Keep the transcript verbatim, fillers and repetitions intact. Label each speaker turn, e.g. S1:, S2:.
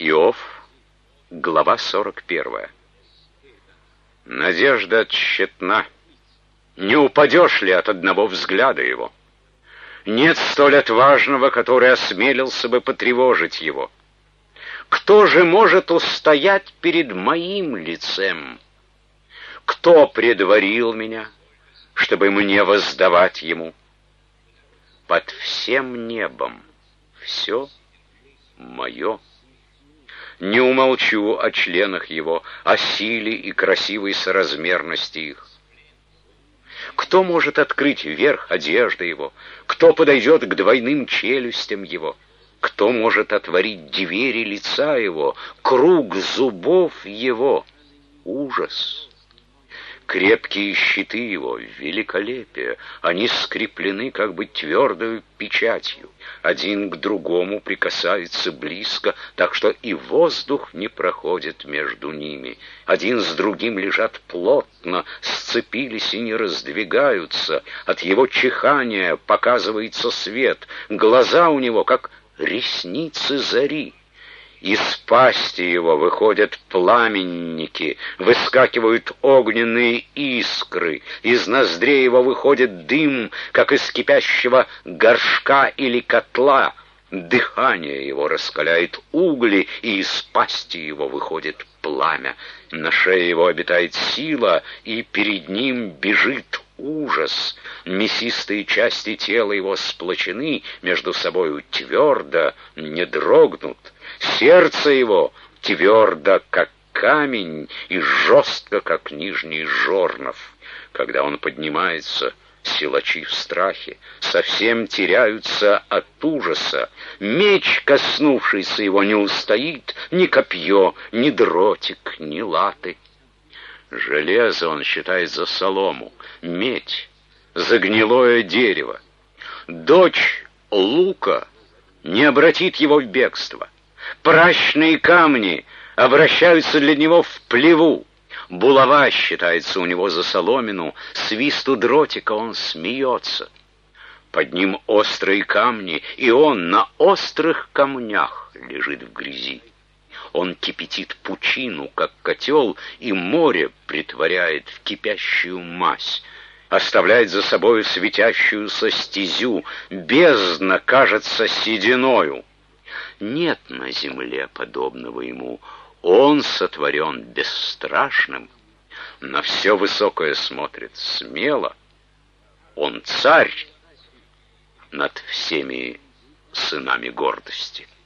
S1: Иов, глава сорок первая. Надежда тщетна. Не упадешь ли от одного взгляда его? Нет столь отважного, который осмелился бы потревожить его. Кто же может устоять перед моим лицем? Кто предварил меня, чтобы мне воздавать ему? Под всем небом все мое. Не умолчу о членах его, о силе и красивой соразмерности их. Кто может открыть верх одежды его? Кто подойдет к двойным челюстям его? Кто может отворить двери лица его, круг зубов его? Ужас! Крепкие щиты его, великолепие, они скреплены как бы твердою печатью. Один к другому прикасается близко, так что и воздух не проходит между ними. Один с другим лежат плотно, сцепились и не раздвигаются. От его чихания показывается свет, глаза у него как ресницы зари. Из пасти его выходят пламенники, выскакивают огненные искры, из ноздрей его выходит дым, как из кипящего горшка или котла. Дыхание его раскаляет угли, и из пасти его выходит пламя. На шее его обитает сила, и перед ним бежит ужас. Мясистые части тела его сплочены между собою твердо, не дрогнут. Сердце его твердо, как камень, и жестко, как нижний жорнов. Когда он поднимается, силачи в страхе совсем теряются от ужаса. Меч, коснувшийся его, не устоит, ни копье, ни дротик, ни латы. Железо он считает за солому, медь за гнилое дерево. Дочь лука не обратит его в бегство. Пращные камни обращаются для него в плеву. Булава считается у него за соломину, свисту дротика он смеется. Под ним острые камни, и он на острых камнях лежит в грязи. Он кипятит пучину, как котел, и море притворяет в кипящую мазь. Оставляет за собою светящуюся стезю, бездна кажется сединою. Нет на земле подобного ему, он сотворен бесстрашным, на все высокое смотрит смело, он царь над всеми сынами гордости.